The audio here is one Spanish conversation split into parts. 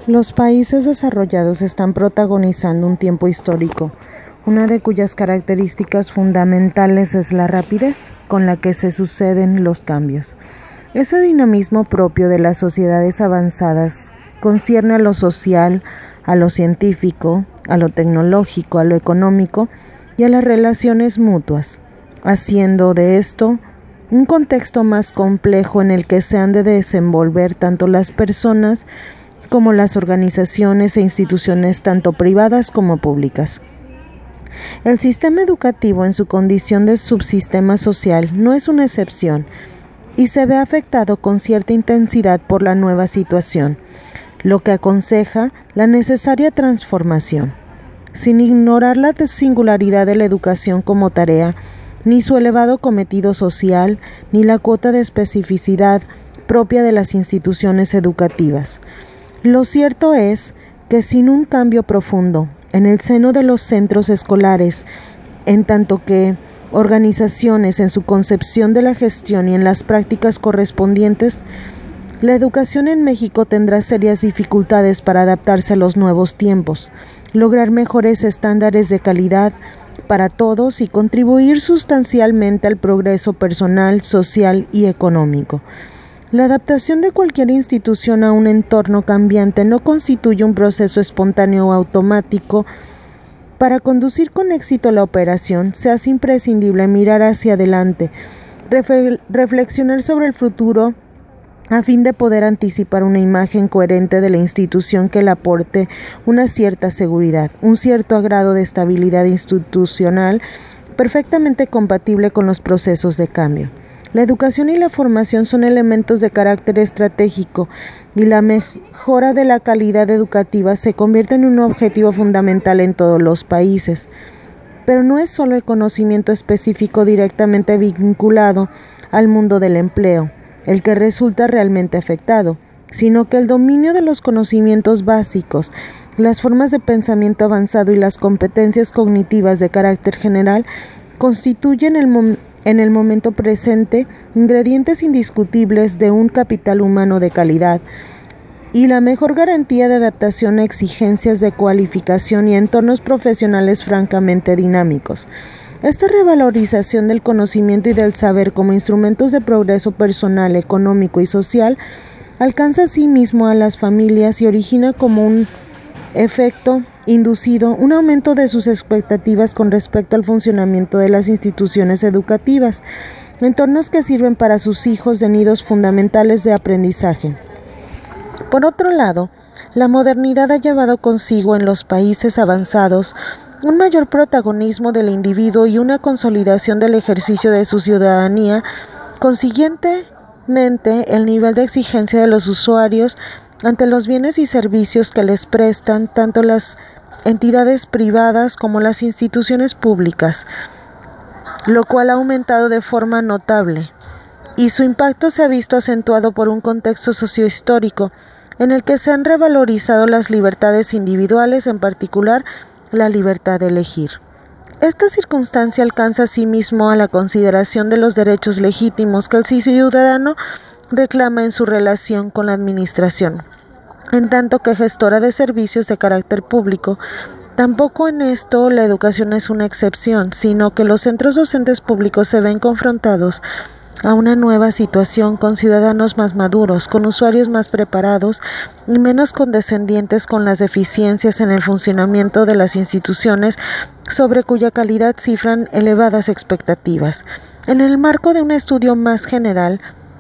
Los países desarrollados están protagonizando un tiempo histórico, una de cuyas características fundamentales es la rapidez con la que se suceden los cambios. Ese dinamismo propio de las sociedades avanzadas concierne a lo social, a lo científico, a lo tecnológico, a lo económico y a las relaciones mutuas, haciendo de esto un contexto más complejo en el que se han de desenvolver tanto las personas como las organizaciones e instituciones tanto privadas como públicas. El sistema educativo en su condición de subsistema social no es una excepción y se ve afectado con cierta intensidad por la nueva situación, lo que aconseja la necesaria transformación, sin ignorar la singularidad de la educación como tarea, ni su elevado cometido social, ni la cuota de especificidad propia de las instituciones educativas. Lo cierto es que sin un cambio profundo en el seno de los centros escolares, en tanto que organizaciones en su concepción de la gestión y en las prácticas correspondientes, la educación en México tendrá serias dificultades para adaptarse a los nuevos tiempos, lograr mejores estándares de calidad para todos y contribuir sustancialmente al progreso personal, social y económico. La adaptación de cualquier institución a un entorno cambiante no constituye un proceso espontáneo o automático. Para conducir con éxito la operación, se hace imprescindible mirar hacia adelante, reflexionar sobre el futuro a fin de poder anticipar una imagen coherente de la institución que le aporte una cierta seguridad, un cierto grado de estabilidad institucional perfectamente compatible con los procesos de cambio. La educación y la formación son elementos de carácter estratégico y la mejora de la calidad educativa se convierte en un objetivo fundamental en todos los países. Pero no es solo el conocimiento específico directamente vinculado al mundo del empleo el que resulta realmente afectado, sino que el dominio de los conocimientos básicos, las formas de pensamiento avanzado y las competencias cognitivas de carácter general constituyen en el momento presente ingredientes indiscutibles de un capital humano de calidad y la mejor garantía de adaptación a exigencias de cualificación y entornos profesionales francamente dinámicos. Esta revalorización del conocimiento y del saber como instrumentos de progreso personal, económico y social alcanza asimismo a las familias y origina como un efecto inducido un aumento de sus expectativas con respecto al funcionamiento de las instituciones educativas, entornos que sirven para sus hijos de nidos fundamentales de aprendizaje. Por otro lado, la modernidad ha llevado consigo en los países avanzados un mayor protagonismo del individuo y una consolidación del ejercicio de su ciudadanía. Consiguientemente, el nivel de exigencia de los usuarios ante los bienes y servicios que les prestan tanto las entidades privadas como las instituciones públicas, lo cual ha aumentado de forma notable, y su impacto se ha visto acentuado por un contexto sociohistórico en el que se han revalorizado las libertades individuales, en particular la libertad de elegir. Esta circunstancia alcanza asimismo a la consideración de los derechos legítimos que el ciudadano reclama en su relación con la administración, en tanto que gestora de servicios de carácter público. Tampoco en esto la educación es una excepción, sino que los centros docentes públicos se ven confrontados a una nueva situación con ciudadanos más maduros, con usuarios más preparados y menos condescendientes con las deficiencias en el funcionamiento de las instituciones sobre cuya calidad cifran elevadas expectativas. En el marco de un estudio más general,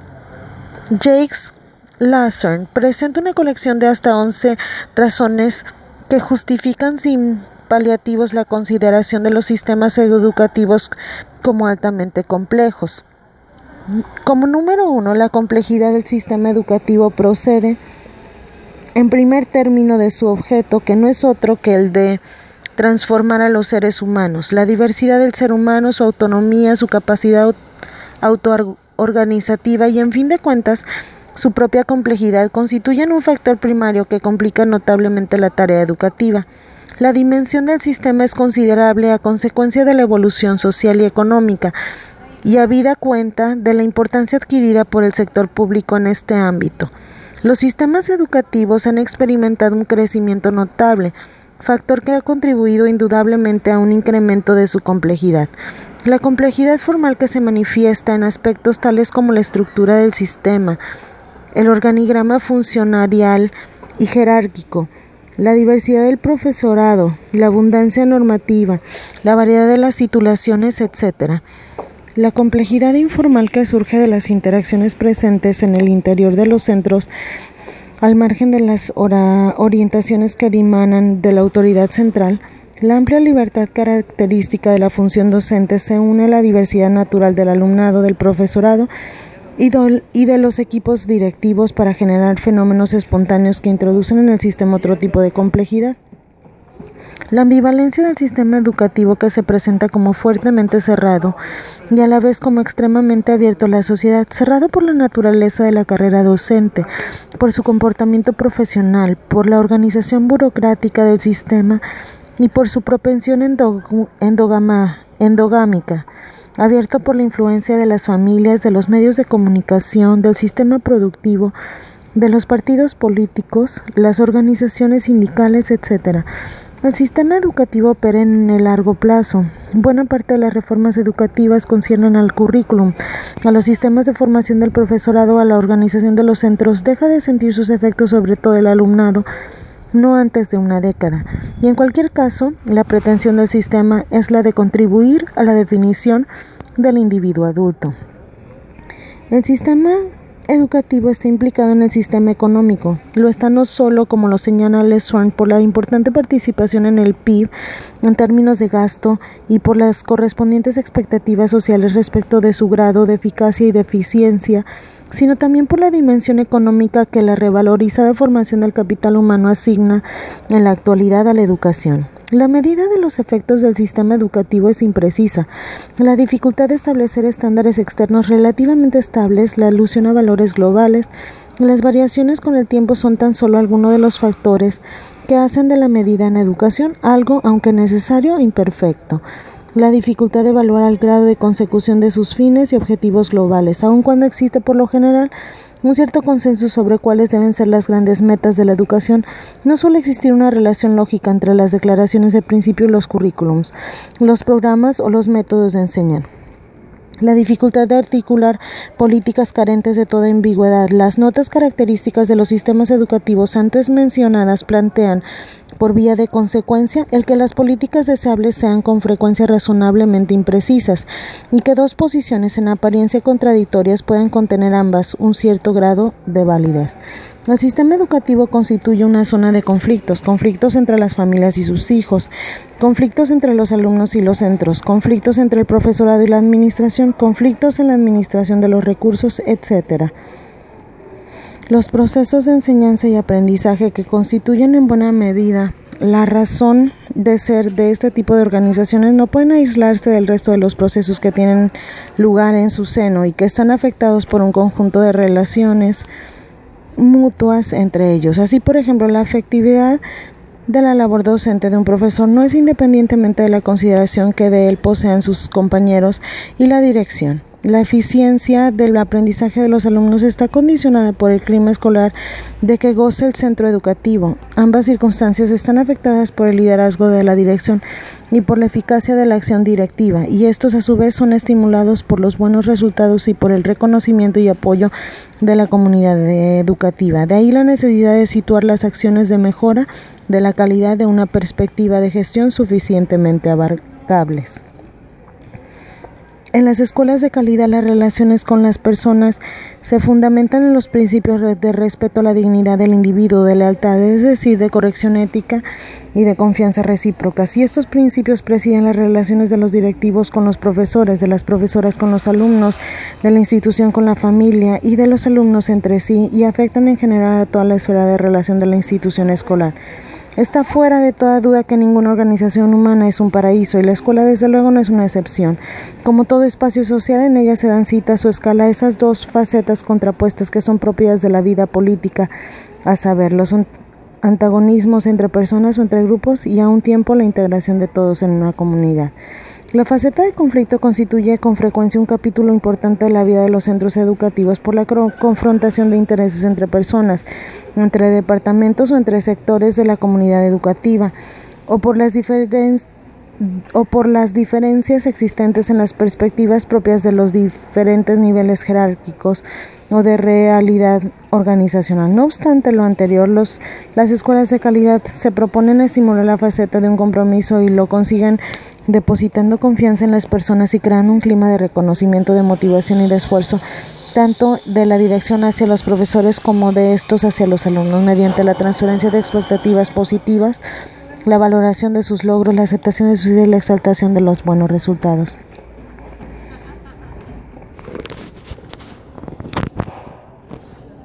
Jacques Lasserre presenta una colección de hasta 11 razones que justifican sin paliativos la consideración de los sistemas educativos como altamente complejos. Como número 1, la complejidad del sistema educativo procede, en primer término, de su objeto, que no es otro que el de transformar a los seres humanos. La diversidad del ser humano, su autonomía, su capacidad autoorganizativa y, en fin de cuentas, su propia complejidad constituyen un factor primario que complica notablemente la tarea educativa. La dimensión del sistema es considerable a consecuencia de la evolución social y económica, y habida cuenta de la importancia adquirida por el sector público en este ámbito. Los sistemas educativos han experimentado un crecimiento notable, factor que ha contribuido indudablemente a un incremento de su complejidad. La complejidad formal que se manifiesta en aspectos tales como la estructura del sistema, el organigrama funcionarial y jerárquico, la diversidad del profesorado, la abundancia normativa, la variedad de las titulaciones, etc. La complejidad informal que surge de las interacciones presentes en el interior de los centros, al margen de las orientaciones que dimanan de la autoridad central, la amplia libertad característica de la función docente se une a la diversidad natural del alumnado, del profesorado y de los equipos directivos para generar fenómenos espontáneos que introducen en el sistema otro tipo de complejidad. La ambivalencia del sistema educativo que se presenta como fuertemente cerrado y a la vez como extremadamente abierto a la sociedad, cerrado por la naturaleza de la carrera docente, por su comportamiento profesional, por la organización burocrática del sistema y por su propensión endogámica, abierto por la influencia de las familias, de los medios de comunicación, del sistema productivo, de los partidos políticos, las organizaciones sindicales, etc. El sistema educativo opera en el largo plazo. Buena parte de las reformas educativas conciernen al currículum, a los sistemas de formación del profesorado, a la organización de los centros. Deja de sentir sus efectos sobre todo el alumnado no antes de una década. Y en cualquier caso, la pretensión del sistema es la de contribuir a la definición del individuo adulto. El sistema educativo está implicado en el sistema económico. Lo está no solo, como lo señala Lesson, por la importante participación en el PIB en términos de gasto y por las correspondientes expectativas sociales respecto de su grado de eficacia y de eficiencia, sino también por la dimensión económica que la revalorizada formación del capital humano asigna en la actualidad a la educación. La medida de los efectos del sistema educativo es imprecisa. La dificultad de establecer estándares externos relativamente estables, la alusión a valores globales, y las variaciones con el tiempo son tan solo algunos de los factores que hacen de la medida en educación algo, aunque necesario, imperfecto. La dificultad de evaluar el grado de consecución de sus fines y objetivos globales, aun cuando existe por lo general un cierto consenso sobre cuáles deben ser las grandes metas de la educación, no suele existir una relación lógica entre las declaraciones de principio y los currículums, los programas o los métodos de enseñar. La dificultad de articular políticas carentes de toda ambigüedad. Las notas características de los sistemas educativos antes mencionadas plantean, por vía de consecuencia, el que las políticas deseables sean con frecuencia razonablemente imprecisas y que dos posiciones en apariencia contradictorias pueden contener ambas un cierto grado de validez. El sistema educativo constituye una zona de conflictos entre las familias y sus hijos, conflictos entre los alumnos y los centros, conflictos entre el profesorado y la administración, conflictos en la administración de los recursos, etc. Los procesos de enseñanza y aprendizaje que constituyen en buena medida la razón de ser de este tipo de organizaciones no pueden aislarse del resto de los procesos que tienen lugar en su seno y que están afectados por un conjunto de relaciones mutuas entre ellos. Así, por ejemplo, la afectividad de la labor docente de un profesor no es independientemente de la consideración que de él posean sus compañeros y la dirección. La eficiencia del aprendizaje de los alumnos está condicionada por el clima escolar de que goza el centro educativo. Ambas circunstancias están afectadas por el liderazgo de la dirección y por la eficacia de la acción directiva, y estos a su vez son estimulados por los buenos resultados y por el reconocimiento y apoyo de la comunidad educativa. De ahí la necesidad de situar las acciones de mejora de la calidad de una perspectiva de gestión suficientemente abarcables. En las escuelas de calidad, las relaciones con las personas se fundamentan en los principios de respeto a la dignidad del individuo, de lealtad, es decir, de corrección ética y de confianza recíproca. Si estos principios presiden las relaciones de los directivos con los profesores, de las profesoras con los alumnos, de la institución con la familia y de los alumnos entre sí, y afectan en general a toda la esfera de relación de la institución escolar. Está fuera de toda duda que ninguna organización humana es un paraíso, y la escuela desde luego no es una excepción. Como todo espacio social, en ella se dan cita a su escala esas dos facetas contrapuestas que son propias de la vida política, a saber, los antagonismos entre personas o entre grupos y a un tiempo la integración de todos en una comunidad. La faceta de conflicto constituye con frecuencia un capítulo importante de la vida de los centros educativos por la confrontación de intereses entre personas, entre departamentos o entre sectores de la comunidad educativa, o por las diferencias existentes en las perspectivas propias de los diferentes niveles jerárquicos o de realidad organizacional. No obstante lo anterior, las escuelas de calidad se proponen estimular la faceta de un compromiso y lo consiguen depositando confianza en las personas y creando un clima de reconocimiento, de motivación y de esfuerzo, tanto de la dirección hacia los profesores como de estos hacia los alumnos, mediante la transferencia de expectativas positivas, la valoración de sus logros, la aceptación de sus ideas y la exaltación de los buenos resultados.